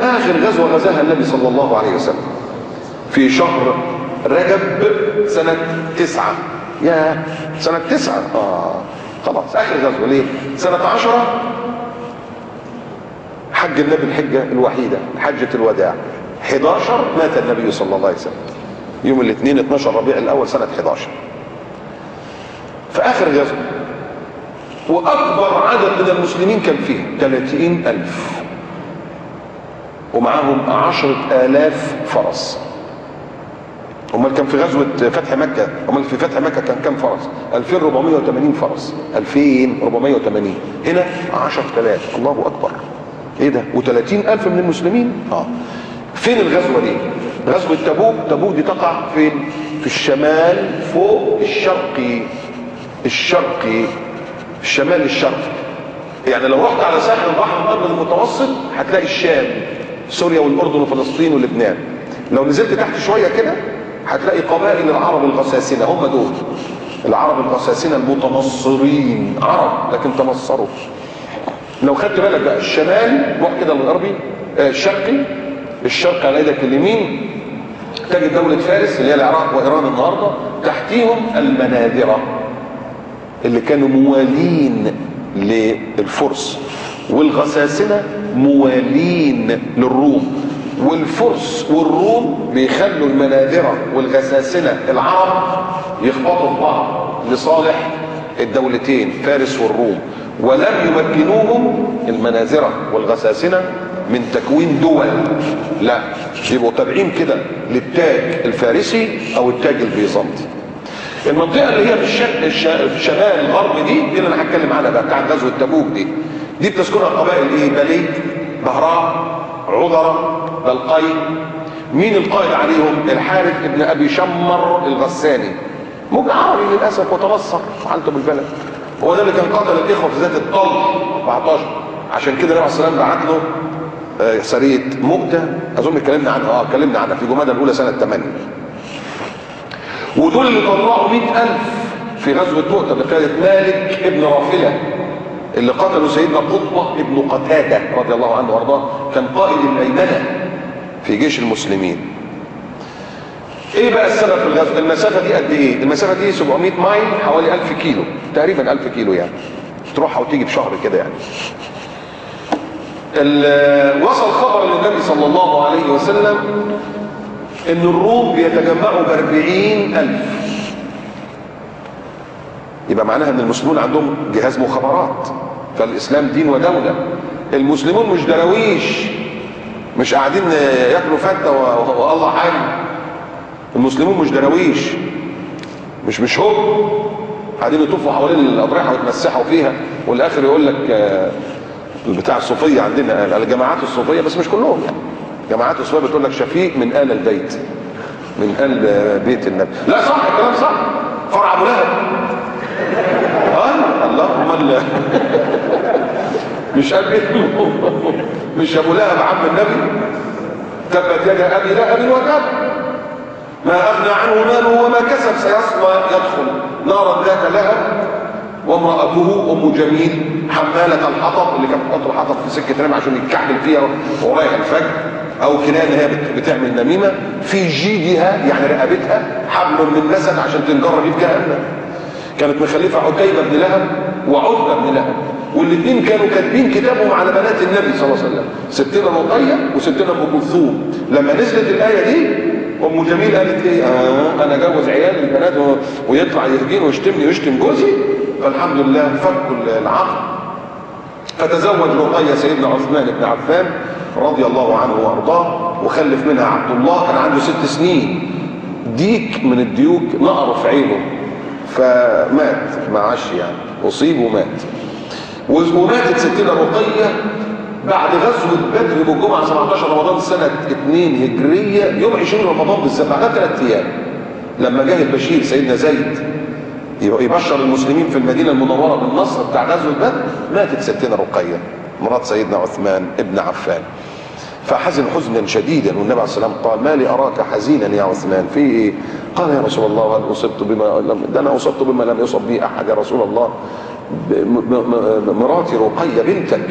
اخر غزوه غزاها النبي صلى الله عليه وسلم في شهر رجب سنه 9. يا سنه 9 خلاص اخر غزوه. ليه؟ سنه 10 حج النبي الحجه الوحيده حجه الوداع. 11 مات النبي صلى الله عليه وسلم يوم الاثنين 12 ربيع الاول سنه 11. في اخر غزوه واكبر عدد من المسلمين كان فيها 30,000 ومعاهم 10,000 فرس. امال كان في غزوه فتح مكه، امال في فتح مكه كان كام فرس؟ 2480 فرس. 2480. هنا 10,000. الله اكبر. ايه ده؟ و30,000 من المسلمين. فين الغزوه دي؟ غزوه تبوك. تبوك دي تقع فين؟ في الشمال فوق الشرقي الشمال الشرقي. يعني لو رحت على ساحل البحر الابيض المتوسط هتلاقي الشام، سوريا والاردن وفلسطين ولبنان. لو نزلت تحت شويه كده هتلاقي قبائل العرب الغساسنه، هم دول العرب الغساسنه المتنصرين، عرب لكن تنصروا. لو خدت بالك بقى الشمال روح كده للغربي الشرق على يدك اليمين تجد دولة فارس اللي هي العراق وايران النهارده، تحتيهم المناذرة اللي كانوا موالين للفرس، والغساسنة موالين للروم، والفرس والروم بيخلوا المناذرة والغساسنة العرب يخبطوا في بعض لصالح الدولتين فارس والروم، ولم يمكنوهم المناذرة والغساسنة من تكوين دول، لا يبقوا تابعين كده للتاج الفارسي او التاج البيزنطي. المنطقه اللي هي في الشمال الغرب دي اللي انا هتكلم عنها بقى بتاعت غزوه تبوك دي بتسكنها قبائل ايه؟ بليد، بهراء، عذرة، بلقي. مين القائد عليهم؟ الحارث ابن ابي شمر الغساني، موجة عربي للاسف وتنصر وحالته بالبلد. هو ده اللي كان قتل الاخوه في ذات الطلح 14. عشان كده النبي عليه الصلاه والسلام بعت له سريه مؤتة، اظن اتكلمنا عنها في جمادى الاولى سنه 8. ودول اللي طلعوا 100,000 في غزوه مؤتة بقياده مالك ابن رافله اللي قتلوا سيدنا قطبه ابن قتاده رضي الله عنه وارضاه، كان قائد الميمنه في جيش المسلمين. ايه بقى السبب في الغزو؟ المسافه دي قد ايه؟ المسافه دي 700 مايل، حوالي 1000 كيلو تقريبا، 1000 كيلو يعني تروحها وتيجي بشهر كده يعني. وصل خبر للنبي صلى الله عليه وسلم ان الروم بيتجمعوا ب40,000. يبقى معناها ان المسلمون عندهم جهاز مخابرات، فالاسلام دين ودوله. المسلمون مش دراويش، مش قاعدين ياكلوا فته والله حي. المسلمون مش دراويش، مش هم قاعدين يطوفوا حوالين الاضرحه ويتمسحوا فيها، والاخر يقول لك بتاع الصوفيه عندنا الجماعات الصوفيه، بس مش كلهم يعني. جماعات الصوفيه بتقول لك شفيق من آل البيت، من آل بيت النبي. لا صح الكلام صح، فرع ابو لهب. الله امال مش آل بيت مش ابو لهب عم النبي؟ تبت يد ابي لهب وتب ما اغنى عنه ماله وما كسب سيصلى يدخل نارا ذات لهب وامرأته ام جميل حمالة الحطب، اللي كانت بتحط الحطب في سكة رمى عشان يتكعبل فيها ورايح الفجر، او كنانة هي بتعمل نميمة، في جيدها يعني رقبتها حبل من مسد عشان تنجر بيه في جهنم. كانت مخلفة عتيبة بن لهب وعتبة بن لهب، والاثنين كانوا كاتبين كتابهم على بنات النبي صلى الله عليه وسلم، ستنا رقية وستنا ام كلثوم. لما نزلت الآية دي ام جميل قالت ايه؟ انا جوز عيالي البنات ويطلع يهجين ويشتمني ويشتم جوزي، فالحمد لله فكوا العقد. فتزوج رقية سيدنا عثمان بن عفان رضي الله عنه وارضاه، وخلف منها عبد الله كان عنده 6 سنين. ديك من الديوك نقره في عينه فمات، ما عاش يعني، اصيب ومات. وماتت ستنا رقية بعد غزوة بدر بالجمعة 17 رمضان سنة 2 هجرية يوم 20 رمضان بالذات، بعدها 3 ايام لما جه البشير سيدنا زيد يبشر المسلمين في المدينة المنورة بالنصر بتاع غزوة بدر، ماتت ستنا رقية مرات سيدنا عثمان ابن عفان. فحزن حزنا شديدا، والنبي عليه الصلاة والسلام قال: ما لي أراك حزينا يا عثمان، في إيه؟ قال: يا رسول الله هل أصبت أنا أصبت بما لم يصب به أحد يا رسول الله، مراتي رقية بنتك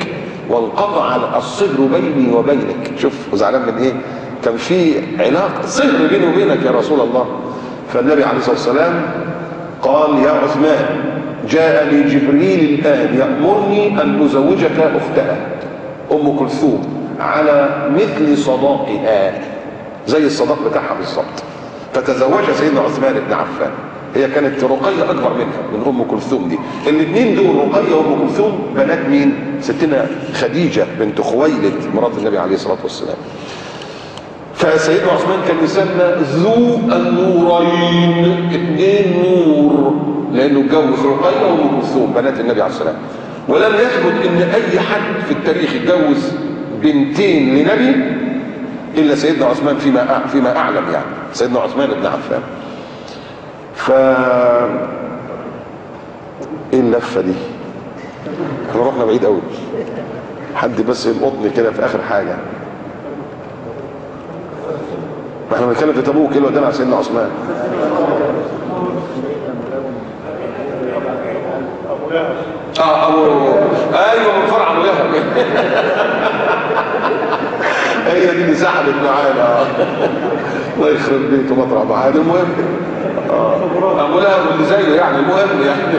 وانقطع الصهر بيني وبينك. شوف زعلان من ايه؟ كان في علاقه صهر بيني وبينك يا رسول الله. فالنبي عليه الصلاه والسلام قال: يا عثمان، جاء لي جبريل الان يامرني ان ازوجك اختها ام كلثوم على مثل صداقها، زي الصداق بتاعها بالظبط. فتزوج سيدنا عثمان بن عفان. هي كانت رقية أكبر منها، من أم كلثوم دي. الاثنين دول رقية وأم كلثوم بنات مين؟ ستنا خديجة بنت خويلد مرات النبي عليه الصلاة والسلام. فسيدنا عثمان كان يسمى ذو النورين، اثنين نور، لأنه اتجوز رقية وأم كلثوم بنات النبي عليه الصلاة والسلام. ولم يثبت إن أي حد في التاريخ اتجوز بنتين لنبي إلا سيدنا عثمان فيما أعلم، يعني سيدنا عثمان بن عفان. ايه اللفه دي؟ احنا رحنا بعيد قوي. حد بس يلقطني كده في اخر حاجه. ما احنا بنتكلم في تبوك، ايه اللي ودانا على سيدنا عثمان؟ ايوه، من فرع ابو لهب. هي دي اللي سحبت معانا. الله يخرب بيته مطرح معانا. المهم ابو لهب اللي زيه يعني. المهم يعني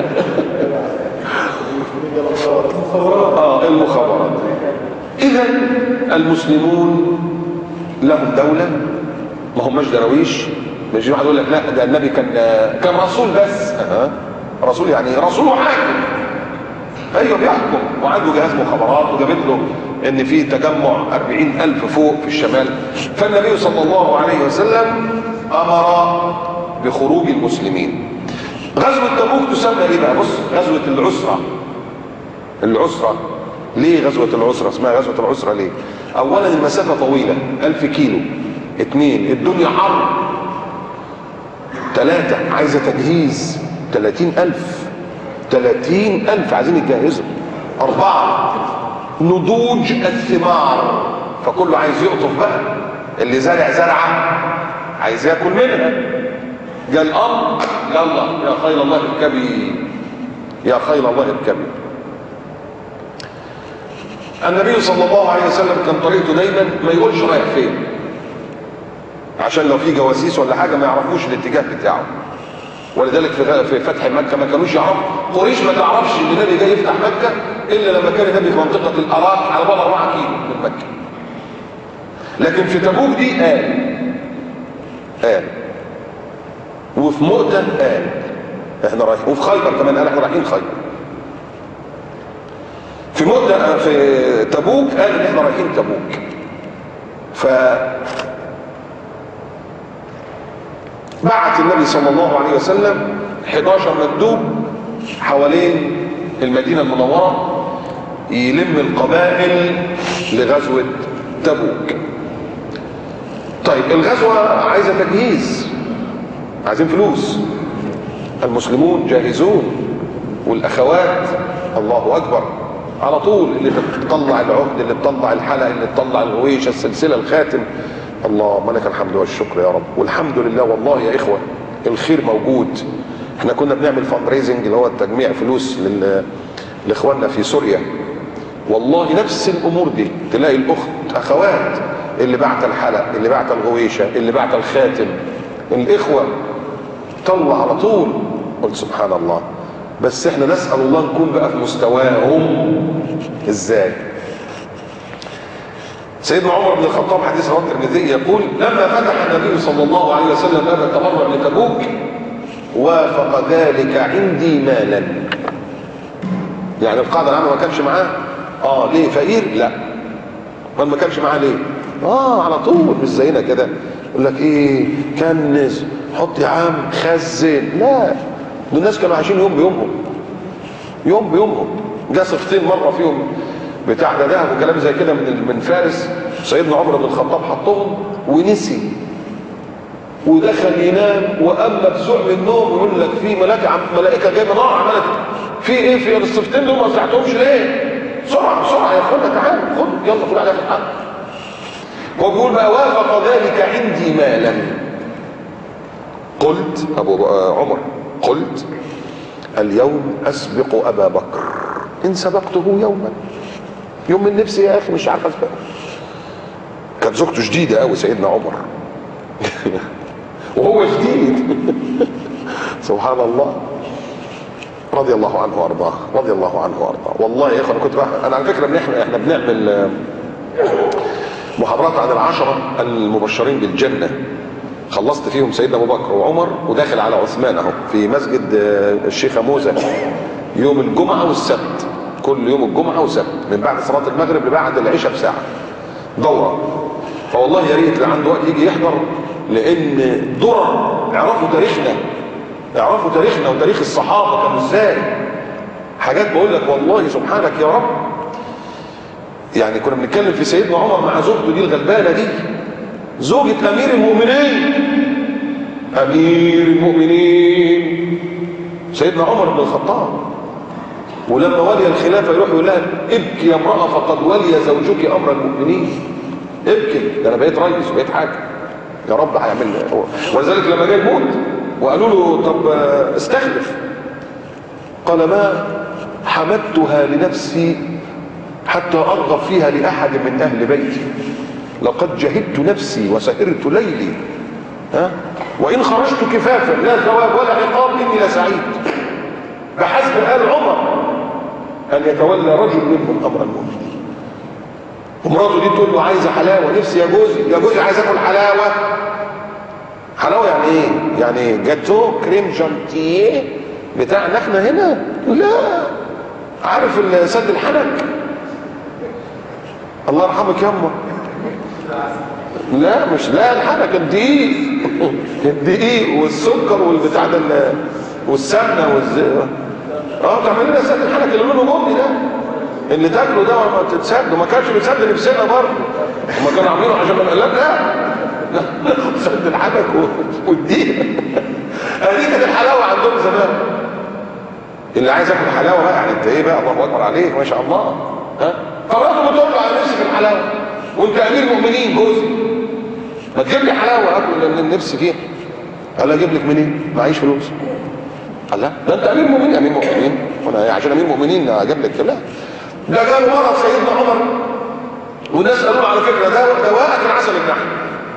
المخابرات. اذا المسلمون لهم دولة، ما هماش دراويش. مش واحد يقول لك لا ده النبي كان رسول بس. رسول يعني رسول وحاكم. ايوه بيحكم وعنده جهاز مخابرات وجابت له ان في تجمع 40,000 فوق في الشمال. فالنبي صلى الله عليه وسلم امر بخروج المسلمين. غزوة تبوك تسمى ايه بقى؟ بص، غزوة العسرة. العسرة ليه غزوة العسرة؟ اسمها غزوة العسرة ليه؟ اولا المسافة طويلة 1000 كيلو. 2 الدنيا حر. 3 عايزة تجهيز 30,000 عايزين يتجهزوا. 4 نضوج الثمار، فكله عايز يقطف بقى. اللي زارع زرعة عايز ياكل منها. جاء الامر يلا يا خيل الله اركبي، يا خيل الله اركبي. النبي صلى الله عليه وسلم كان طريقته دايما ما يقولش رايح فين، عشان لو في جواسيس ولا حاجه ما يعرفوش الاتجاه بتاعه. ولذلك في فتح مكه ما كانوش يعرفوا. قريش ما تعرفش ان النبي جاي يفتح مكه الا لما كان النبي في منطقه الاراك على بعد 4 كيلو من مكه. لكن في تبوك دي قال وفي مؤتة قال احنا رايحين، وفي خيبر كمان قال احنا رايحين خيبر. في مؤتة في تبوك قال ان احنا رايحين تبوك. بعت النبي صلى الله عليه وسلم 11 مندوب حوالين المدينة المنورة يلم القبائل لغزوة تبوك. طيب الغزوة عايزة تجهيز، عايزين فلوس. المسلمون جاهزون، والاخوات الله اكبر على طول، اللي بتطلع العهد، اللي بتطلع الحلق، اللي بتطلع الهويشه، السلسله، الخاتم. اللهم لك الحمد والشكر يا رب. والحمد لله والله يا اخوه الخير موجود. احنا كنا بنعمل فاند ريزنج اللي هو تجميع فلوس لاخواننا في سوريا. والله نفس الامور دي، تلاقي الاخت اخوات اللي بعت الحلق، اللي بعت الهويشه، اللي بعت الخاتم، الاخوه طلع على طول. قلت سبحان الله. بس احنا نسأل الله نكون بقى في مستواهم. ازاي؟ سيدنا عمر بن الخطاب حديث رواه الترمذي يقول: لما فتح النبي صلى الله عليه وسلم باب التبرع لتبوك وافق ذلك عندي مالا. يعني القاعده العامه ما كانش معاه. ليه فقير؟ لا. ما كانش معاه ليه؟ على طول مش زينا كده يقول لك ايه كنز حط يا عم خزن. لا، دول الناس كانوا عايشين يوم بيومهم، يوم بيومهم. جه صفتين مره فيهم بتاع ده ذهب وكلام زي كده من فارس. سيدنا عمر بن الخطاب حطهم ونسي ودخل ينام، واما بسوء من النوم يقول لك في ملائكه جايه من نار عملت في ايه في الصفتين دول ما فتحتهمش ليه؟ بسرعه بسرعه يا اخوانا تعالوا خد يلا خد عليها في الحق. هو بيقول بقى: وافق ذلك عندي مالا. قلت ابو عمر قلت: اليوم اسبق ابا بكر ان سبقته يوما. يوم من نفسي يا اخي مش عارف اسبق. كانت زوجته شديده قوي سيدنا عمر وهو شديد سبحان الله، رضي الله عنه وارضاه، رضي الله عنه وارضاه. والله يا اخي انا كنت انا على فكره احنا بنعمل محاضرات عن العشره المبشرين بالجنه، خلصت فيهم سيدنا ابو بكر وعمر وداخل على عثمان اهو في مسجد الشيخ موزه يوم الجمعه والسبت، كل يوم الجمعه والسبت من بعد صلاه المغرب لبعد العشاء بساعه دوره. فوالله يا ريت اللي عنده وقت يجي يحضر، لان درر اعرفوا تاريخنا، اعرفوا تاريخنا وتاريخ الصحابه كانوا ازاي، حاجات بقول لك والله سبحانك يا رب. يعني كنا بنتكلم في سيدنا عمر مع زوجته دي الغلبانه دي، زوجة امير المؤمنين، امير المؤمنين سيدنا عمر بن الخطاب، ولما ولي الخلافه يروح يقول لها ابكي يا امراه فقد ولي زوجك امر المؤمنين، ابكي ده انا بقيت رئيس وبقيت حاكم، يا رب هيعمل لي. ولذلك لما جاء الموت وقالوا له طب استخلف، قال ما حمدتها لنفسي حتى ارغب فيها لاحد من اهل بيتي، لقد جهدت نفسي وسهرت ليلي، وان خرجت كفافا لا ثواب ولا عقاب اني لسعيد، بحسب آل عمر ان يتولى رجل منهم امر المؤمنين. ومراته دي تقول له عايزه حلاوه، نفسي يا جوزي، يا جوزي عايز اكل حلاوه. حلاوه يعني ايه؟ يعني جاتو كريم جانتيه بتاعنا احنا هنا؟ لا، عارف سد الحنك، الله يرحمك يما. لا مش لا الحنك، الدقيق الدقيق والسكر والبتاع ده والسمنه تعمل لنا سد الحنك اللي لونه بني ده اللي تاكله ده ما تتسد، وما كانش بيتسد نفسنا برضه، هم كانوا عاملينه عشان لا ناخد سد الحنك والدقيق دي كانت الحلاوه عندهم زمان. اللي عايز ياكل حلاوه بقى يعني انت ايه بقى، الله اكبر عليك ما شاء الله، فبرضه بتقول له على نفسي في الحلاوه وانت امير مؤمنين جوزي، ما تجيب لي حلاوه اكل لان نفسي فيها. قال اجيب لك منين؟ معيش فلوس. قال لا ده انت امير مؤمنين. امير مؤمنين وانا عشان امير مؤمنين اجيب لك؟ لا. ده قال مره سيدنا عمر والناس قالوا له على فكره ده دواءك العسل النحل،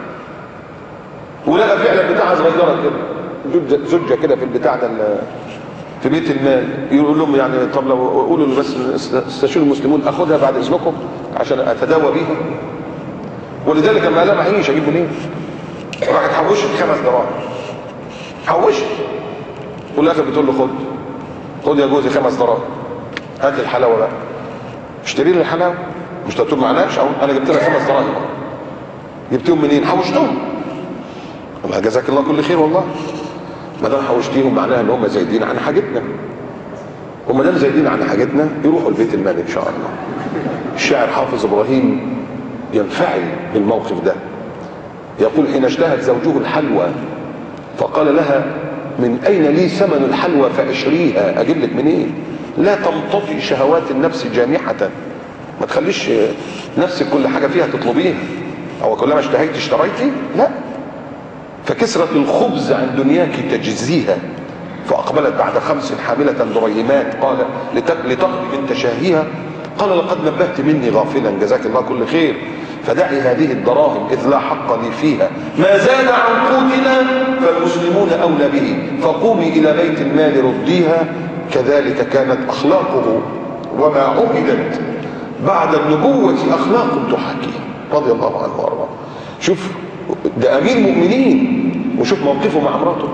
ولقى فعلا بتاعه صغيره كده زجه كده في البتاع ده في بيت المال، يقول لهم يعني طب لو قولوا بس استشيروا المسلمون اخذها بعد اذنكم عشان اتداوى بيها. ولذلك لما قال معيش اجيب منين؟ راحت حوشت 5 دراهم، حوشت، والاخر بتقول له خد يا جوزي 5 دراهم، هات لي الحلاوه بقى، اشتري لي الحلاوه. مش تقول معناش انا جبت لك 5 دراهم، جبتهم منين؟ حوشتهم. الله جزاك الله كل خير والله، ما دام حوشتيهم معناها ان هم زايدين عن حاجتنا، وما دام زايدين عن حاجتنا يروحوا البيت المال ان شاء الله. الشاعر حافظ ابراهيم ينفعل بالموقف ده، يقول حين اشتهت زوجه الحلوى فقال لها من اين لي ثمن الحلوى فاشريها، اجيب لك منين؟ لا تمتطي شهوات النفس جامحه، ما تخليش نفسك كل حاجه فيها تطلبيها، او كلما اشتهيت اشتريتي، لا. فكسرة الخبز عن دنياك تجزيها، فأقبلت بعد 5 حاملة دريمات، قال لتقضي من تشاهيها، قال لقد نبهت مني غافلا جزاك الله كل خير، فدعي هذه الدراهم إذ لا حق لي فيها، ما زاد عن قوتنا فالمسلمون أولى به، فقومي إلى بيت المال رديها. كذلك كانت أخلاقه وما عهدت بعد النبوة أخلاق تحاكيه، رضي الله عنه وارضاه. شوف ده امير مؤمنين وشوف موقفه مع مراته.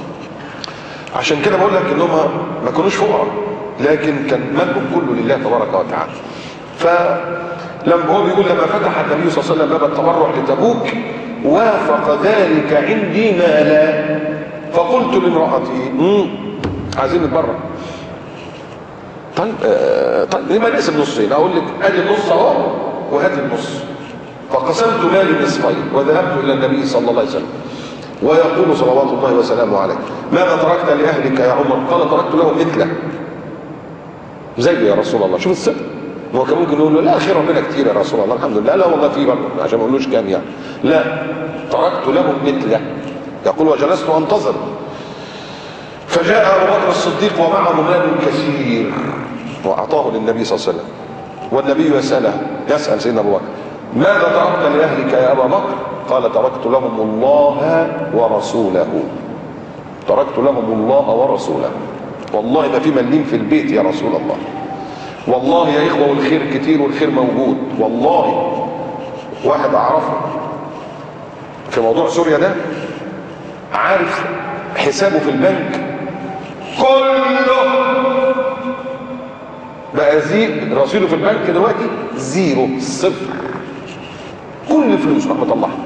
عشان كده بقول لك انهم ما كانوش فقراء، لكن كان مالهم كله لله تبارك وتعالى. فلما هو بيقول لما فتح النبي صلى الله عليه وسلم باب التبرع لتبوك وافق ذلك عندي مالا، فقلت لامرأتي عايزين نتبرع. طيب لما نقسم نصين؟ اقول لك ادي النص اهو وهات النص. فقسمت مالي نصفين وذهبت الى النبي صلى الله عليه وسلم ويقول صلوات الله وسلامه عليه ماذا تركت لاهلك يا عمر؟ قال تركت لهم مثله زي يا رسول الله. شوف الصدق، هو كان ممكن يقول له لا خير ربنا كتير يا رسول الله الحمد لله، لا والله في برضه عشان ما اقولوش كام يعني، لا تركت لهم مثله. يقول وجلست انتظر فجاء ابو بكر الصديق ومعه مال كثير واعطاه للنبي صلى الله عليه وسلم والنبي يسأل سيدنا ابو بكر: ماذا تركت لاهلك يا ابا بكر؟ قال: تركت لهم الله ورسوله. تركت لهم الله ورسوله. والله ده في مليم في البيت يا رسول الله. والله يا اخوه والخير كتير والخير موجود. والله واحد اعرفه في موضوع سوريا ده، عارف حسابه في البنك كله بقى رصيده في البنك دلوقتي زيرو، صفر. كل فلوس راح مطلعها.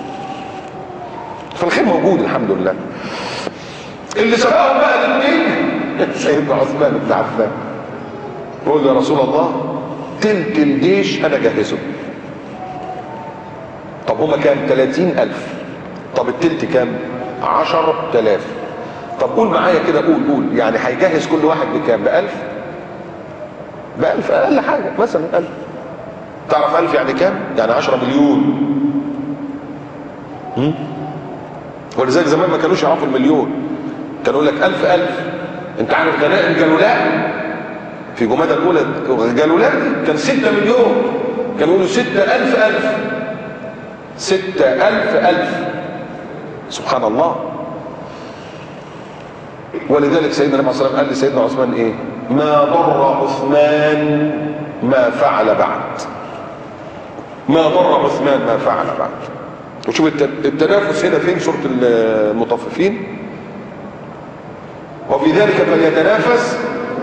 فالخير موجود الحمد لله. اللي سبقهم بقى الاثنين سيدنا عثمان بن عفان. يقول له: يا رسول الله، تلت الجيش انا جهزه. طب هما كام؟ 30,000. طب التلت كام؟ 10,000. طب قول معايا كده، قول يعني هيجهز كل واحد بكام؟ ب1000؟ ب1000 اقل حاجه مثلا 1000. تعرف 1000 يعني كام؟ يعني 10 مليون. ولذلك زمان ما كانوش يعرفوا المليون، كانوا يقول لك 1000. انت عارف غنائم جلولان في جمادى الاولى؟ جلولان كان 6 مليون، كانوا يقولوا 6,000. 6,000. سبحان الله. ولذلك سيدنا النبي صلى الله عليه وسلم قال لسيدنا عثمان ايه؟ ما ضر عثمان ما فعل بعد. ما ضر عثمان ما فعل بعد. وشوف التنافس هنا فين؟ سورة المطففين: وفي ذلك فليتنافس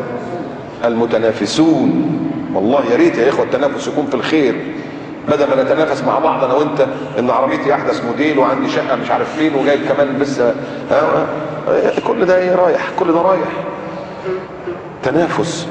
المتنافسون. والله يا ريت يا اخوه التنافس يكون في الخير، بدل ما نتنافس مع بعض انا وانت ان عربيتي احدث موديل وعندي شقه مش عارف فين وجايب كمان لسه كل ده ايه؟ رايح، كل ده رايح. تنافس.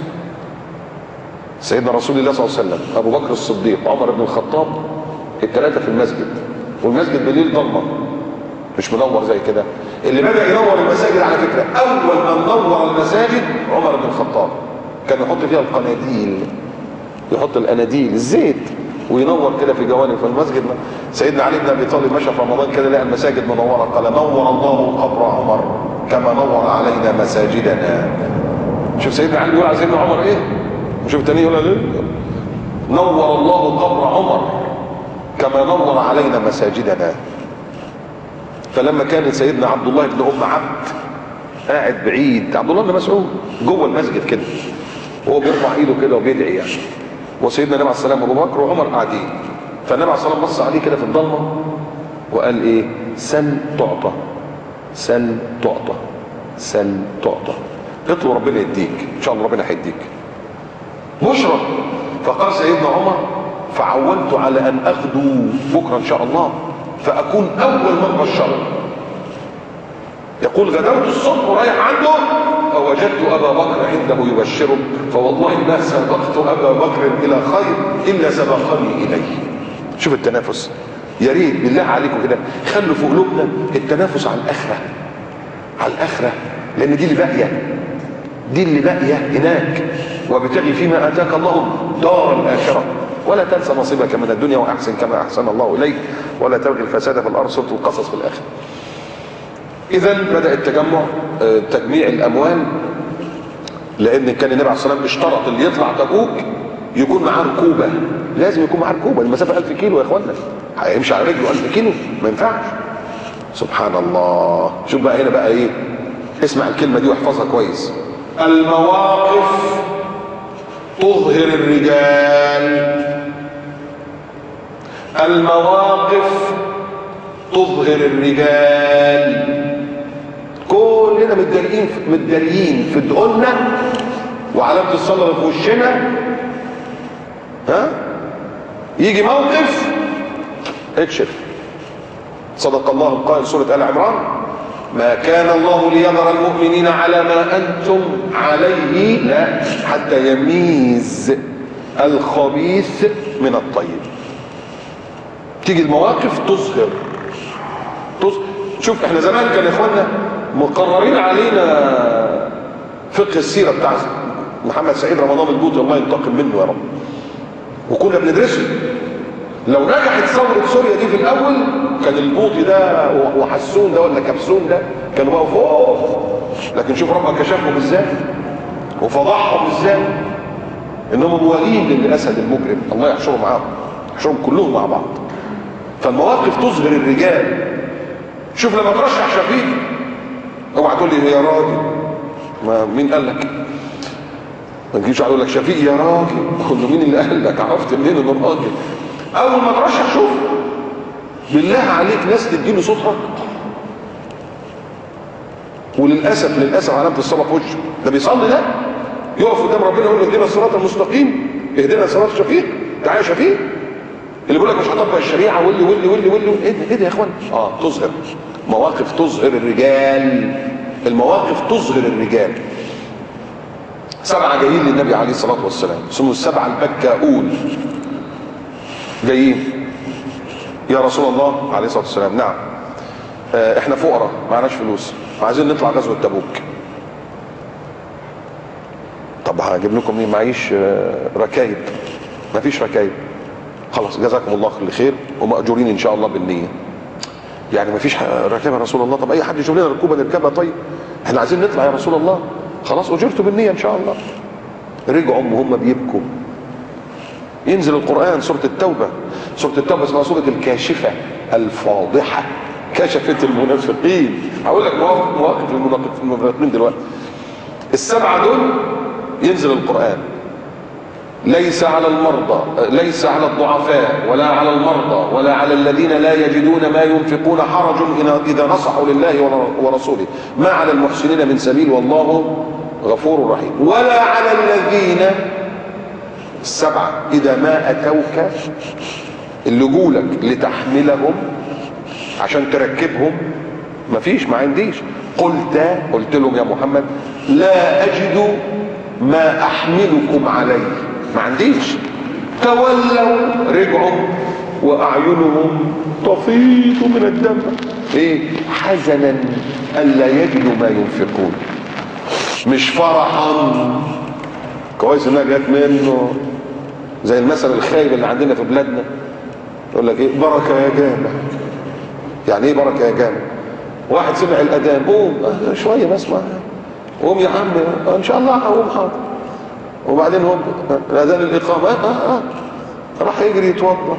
سيدنا رسول الله صلى الله عليه وسلم، ابو بكر الصديق، عمر بن الخطاب، الثلاثه في المسجد، والمسجد بالليل ضلمه مش منور زي كده. اللي بدا ينور المساجد على فكره، اول من نور المساجد عمر بن الخطاب. كان يحط فيها القناديل، يحط الاناديل الزيت وينور كده في جوانب في المسجد. سيدنا علي بن ابي طالب مشى في رمضان كده لقى المساجد منوره، قال: نور الله قبر عمر كما نور علينا مساجدنا. شوف سيدنا علي بيقول على سيدنا عمر ايه، وشوف الثاني يقول ايه: نور الله قبر عمر كما نور علينا مساجدنا. فلما كان سيدنا عبد الله بن ام عبد قاعد بعيد، عبد الله بن مسعود جوه المسجد كده وهو بيرفع ايده كده وبيدعي يعني، وسيدنا النبي عليه السلام ابو بكر وعمر قاعدين، فالنبي عليه السلام بص عليه كده في الضلمه وقال ايه؟ سل تعطى، سل تعطى، سل تعطى. اطلب ربنا يديك، ان شاء الله ربنا هيديك. بشرى. فقال سيدنا عمر: فعولت على ان اغدو بكره ان شاء الله فاكون اول من بشره. يقول: غدوت الصبح ورايح عنده فوجدت ابا بكر عنده يبشره، فوالله ما سبقت ابا بكر الى خير الا سبقني اليه. شوف التنافس. يا ريت بالله عليكم كده خلوا في قلوبنا التنافس على الاخره، على الاخره، لان دي اللي باقيه، دي اللي باقيه هناك. وابتغي فيما اتاك الله دار الاخره ولا تنسى نصيبك من الدنيا واحسن كما احسن الله اليك ولا تبغي الفساد في الارض. سوره القصص في الاخر. اذا بدا التجمع، تجميع الاموال، لان كان النبي عليه الصلاه والسلام اشترط اللي يطلع تبوك يكون معاه ركوبه، لازم يكون معاه ركوبه. المسافه 1000 كيلو يا اخوانا، هيمشي على رجله 1000 كيلو؟ ما ينفعش. سبحان الله. شوف بقى هنا بقى ايه، اسمع الكلمه دي واحفظها كويس: المواقف تظهر الرجال. المواقف تظهر الرجال. كلنا متداريين في دقولنا وعلامة الصلاة في وشنا، ها؟ يجي موقف اكشف. صدق الله القائل سورة آل عمران: ما كان الله ليذر المؤمنين على ما أنتم عليه لا حتى يميز الخبيث من الطيب. تيجي المواقف تظهر. شوف احنا زمان كان يا اخوانا مقررين علينا فقه السيره بتاع محمد سعيد رمضان البوطي الله ينتقم منه يا رب، وكنا بندرسه. لو نجحت ثوره سوريا دي في الاول كان البوطي ده وحسون ده ولا كبسون ده كانوا بقوا فوق، لكن شوف ربنا كشفهم ازاي وفضحهم ازاي. انهم موالين للاسد المجرم، الله يحشرهم معاهم، يحشرهم كلهم مع بعض. فالمواقف تظهر الرجال. شوف لما ترشح شفيق، اوعى تقول لي يا راجل، ما مين قال لك؟ ما تجيش اقول لك شفيق يا راجل، اقول له مين اللي قال لك؟ عرفت منين انه راجل؟ اول ما ترشح شوف بالله عليك ناس تديله صوتها، وللاسف علامه الصلاه في وشه. ده بيصلي، ده يقف قدام ربنا يقول له اهدنا الصراط المستقيم، اهدنا صراط شفيق، تعالى يا شفيق. اللي بيقول لك مش هطبق الشريعه واللي ايه ده يا اخوان؟ تظهر مواقف، تظهر الرجال، المواقف تظهر الرجال. 7 جايين للنبي عليه الصلاه والسلام، اسمهم ال7 البكاؤون. جايين يا رسول الله عليه الصلاه والسلام، نعم احنا فقراء معناش فلوس، عايزين نطلع غزوه تبوك. طب هجيب لكم ايه؟ معيش ركايب. مفيش ركايب. خلاص جزاكم الله كل خير ومأجورين ان شاء الله بالنية. يعني مفيش ركايب يا رسول الله؟ طب اي حد يشوف لنا ركوبه نركبها. طيب احنا عايزين نطلع يا رسول الله. خلاص اجرتوا بالنية ان شاء الله. رجعوا وهم بيبكوا. ينزل القرآن سورة التوبة. سورة التوبة اسمها سورة الكاشفة الفاضحة، كشفت المنافقين. هقول لك مواقف المنافقين دلوقتي. ال7 دول ينزل القرآن: ليس على المرضى، ليس على الضعفاء ولا على المرضى ولا على الذين لا يجدون ما ينفقون حرج إذا نصحوا لله ورسوله، ما على المحسنين من سبيل والله غفور رحيم، ولا على الذين ال7 إذا ما أتوك، اللي جولك لتحملهم عشان تركبهم، مفيش، ما عنديش، قلت لهم يا محمد لا أجد ما أحملكم عليه، ما عنديش. تولوا، رجعوا وأعينهم تفيض من الدم، ايه؟ حزنا ألا يجدوا ما ينفقون، مش فرحا. كويس انها جت منه. زي المثل الخايب اللي عندنا في بلادنا، يقول لك ايه؟ بركه يا جامع. يعني ايه بركه يا جامع؟ واحد سمع الاذان، قوم شويه بس، قوم يا عم ان شاء الله هقوم حاضر. وبعدين هو الاذان الاقامه راح يجري يتوضا،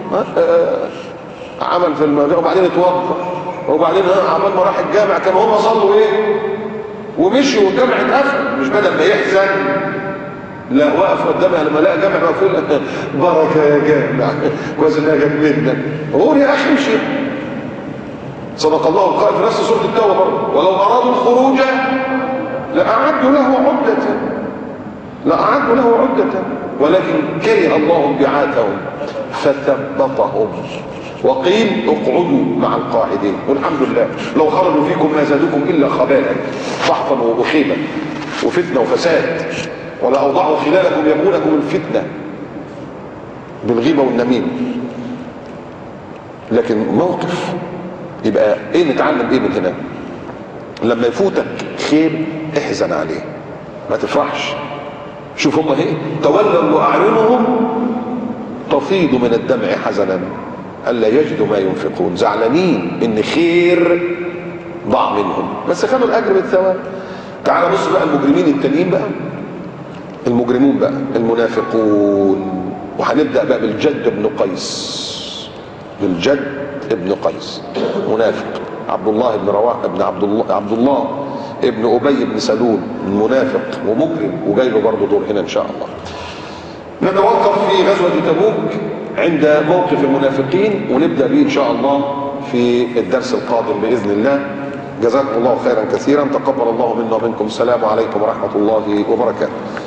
عمل في المغرب وبعدين اتوضا، وبعدين عمال ما راح الجامع كانوا هم صلوا ايه ومشي والجامع اتقفل. مش بدل ما يحزن، لا، واقف قدامها لما لقى جامع مقفول، بركه يا جامع، كويس انها جت منك. قول يا اخي امشي. صدق الله القائل في نفس سوره التوبه برضه: ولو ارادوا الخروج لاعدوا له عدة ولكن كره الله بعاثهم فثبطهم وقيل اقعدوا مع القاعدين. والحمد لله لو خرجوا فيكم ما زادوكم الا خبالا، ضعفا وخيبا وفتنه وفساد، ولا اوضعوا خلالكم يبغونكم الفتنه بالغيبه والنميمه. لكن موقف يبقى ايه؟ نتعلم ايه من هنا؟ لما يفوتك خير احزن عليه، ما تفرحش. شوف هم ايه؟ تولوا واعينهم تفيض من الدمع حزنا الا يجدوا ما ينفقون، زعلانين ان خير ضاع منهم بس خدوا الاجر بالثواب. تعال بص بقى المجرمين التانيين بقى، المجرمون بقى المنافقون. وهنبدا بقى بالجد بن قيس. منافق، عبد الله بن رواحه ابن عبد الله ابن ابي بن سلول، منافق ومجرم، وجاي له برضه دور هنا ان شاء الله. نتوقف في غزوه تبوك عند موقف المنافقين، ونبدا به ان شاء الله في الدرس القادم باذن الله. جزاكم الله خيرا كثيرا، تقبل الله منا ومنكم. السلام عليكم ورحمه الله وبركاته.